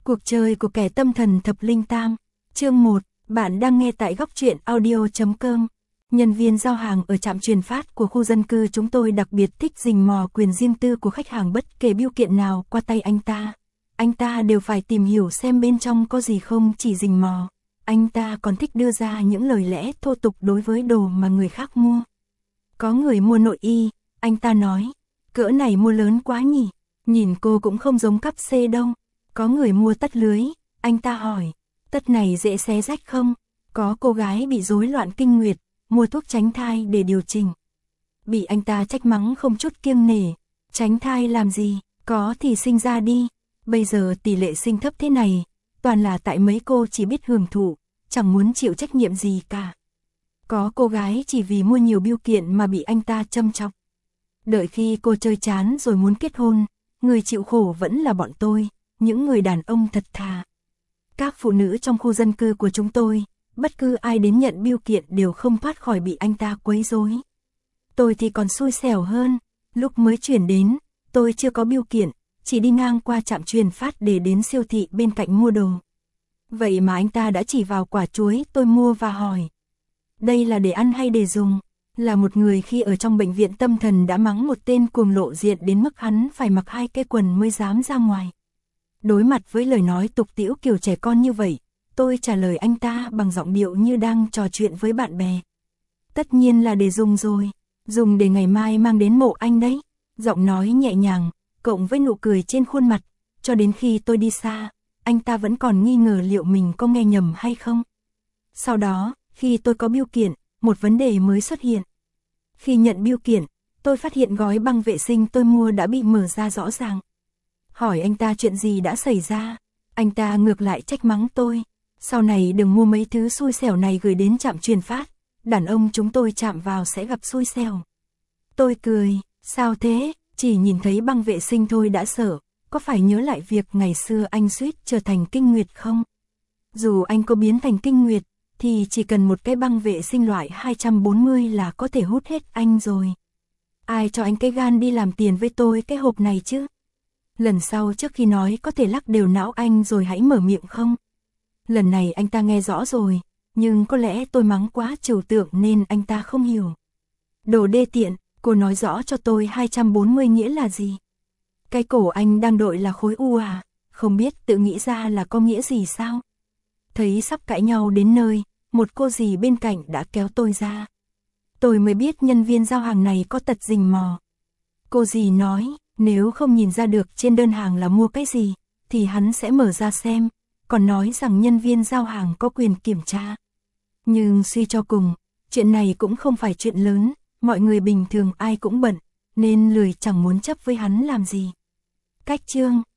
Cuộc chơi của kẻ tâm thần thập linh tam. Chương 1, bạn đang nghe tại góc truyện audio.com. Nhân viên giao hàng ở trạm truyền phát của khu dân cư chúng tôi đặc biệt thích rình mò quyền riêng tư của khách hàng, bất kể bưu kiện nào qua tay anh ta. Anh ta đều phải tìm hiểu xem bên trong có gì, không chỉ rình mò. Anh ta còn thích đưa ra những lời lẽ thô tục đối với đồ mà người khác mua. Có người mua nội y, anh ta nói, cỡ này mua lớn quá nhỉ, nhìn cô cũng không giống cắp C đâu. Có người mua tất lưới, anh ta hỏi, tất này dễ xé rách không? Có cô gái bị rối loạn kinh nguyệt, mua thuốc tránh thai để điều chỉnh. Bị anh ta trách mắng không chút kiêng nể, tránh thai làm gì, có thì sinh ra đi. Bây giờ tỷ lệ sinh thấp thế này, toàn là tại mấy cô chỉ biết hưởng thụ, chẳng muốn chịu trách nhiệm gì cả. Có cô gái chỉ vì mua nhiều bưu kiện mà bị anh ta châm chọc. Đợi khi cô chơi chán rồi muốn kết hôn, người chịu khổ vẫn là bọn tôi, những người đàn ông thật thà. Các phụ nữ trong khu dân cư của chúng tôi, bất cứ ai đến nhận bưu kiện đều không thoát khỏi bị anh ta quấy rối. Tôi thì còn xui xẻo hơn, lúc mới chuyển đến, tôi chưa có bưu kiện, chỉ đi ngang qua trạm truyền phát để đến siêu thị bên cạnh mua đồ. Vậy mà anh ta đã chỉ vào quả chuối tôi mua và hỏi, đây là để ăn hay để dùng? Là một người khi ở trong bệnh viện tâm thần đã mắng một tên cuồng lộ diện đến mức hắn phải mặc 2 cái quần mới dám ra ngoài. Đối mặt với lời nói tục tĩu kiểu trẻ con như vậy, tôi trả lời anh ta bằng giọng điệu như đang trò chuyện với bạn bè. Tất nhiên là để dùng rồi, dùng để ngày mai mang đến mộ anh đấy. Giọng nói nhẹ nhàng, cộng với nụ cười trên khuôn mặt, cho đến khi tôi đi xa, anh ta vẫn còn nghi ngờ liệu mình có nghe nhầm hay không. Sau đó, khi tôi có bưu kiện, một vấn đề mới xuất hiện. Khi nhận bưu kiện, tôi phát hiện gói băng vệ sinh tôi mua đã bị mở ra rõ ràng. Hỏi anh ta chuyện gì đã xảy ra, anh ta ngược lại trách mắng tôi. Sau này đừng mua mấy thứ xui xẻo này gửi đến trạm truyền phát, đàn ông chúng tôi chạm vào sẽ gặp xui xẻo. Tôi cười, sao thế, chỉ nhìn thấy băng vệ sinh thôi đã sợ, có phải nhớ lại việc ngày xưa anh suýt trở thành kinh nguyệt không? Dù anh có biến thành kinh nguyệt, thì chỉ cần một cái băng vệ sinh loại 240 là có thể hút hết anh rồi. Ai cho anh cái gan đi làm tiền với tôi cái hộp này chứ? Lần sau trước khi nói có thể lắc đều não anh rồi hãy mở miệng không? Lần này anh ta nghe rõ rồi, nhưng có lẽ tôi mắng quá trừu tượng nên anh ta không hiểu. Đồ đê tiện, cô nói rõ cho tôi 240 nghĩa là gì? Cái cổ anh đang đội là khối u à? Không biết tự nghĩ ra là có nghĩa gì sao? Thấy sắp cãi nhau đến nơi, một cô dì bên cạnh đã kéo tôi ra. Tôi mới biết nhân viên giao hàng này có tật rình mò. Cô dì nói, nếu không nhìn ra được trên đơn hàng là mua cái gì, thì hắn sẽ mở ra xem, còn nói rằng nhân viên giao hàng có quyền kiểm tra. Nhưng suy cho cùng, chuyện này cũng không phải chuyện lớn, mọi người bình thường ai cũng bận, nên lười chẳng muốn chấp với hắn làm gì. Cách chương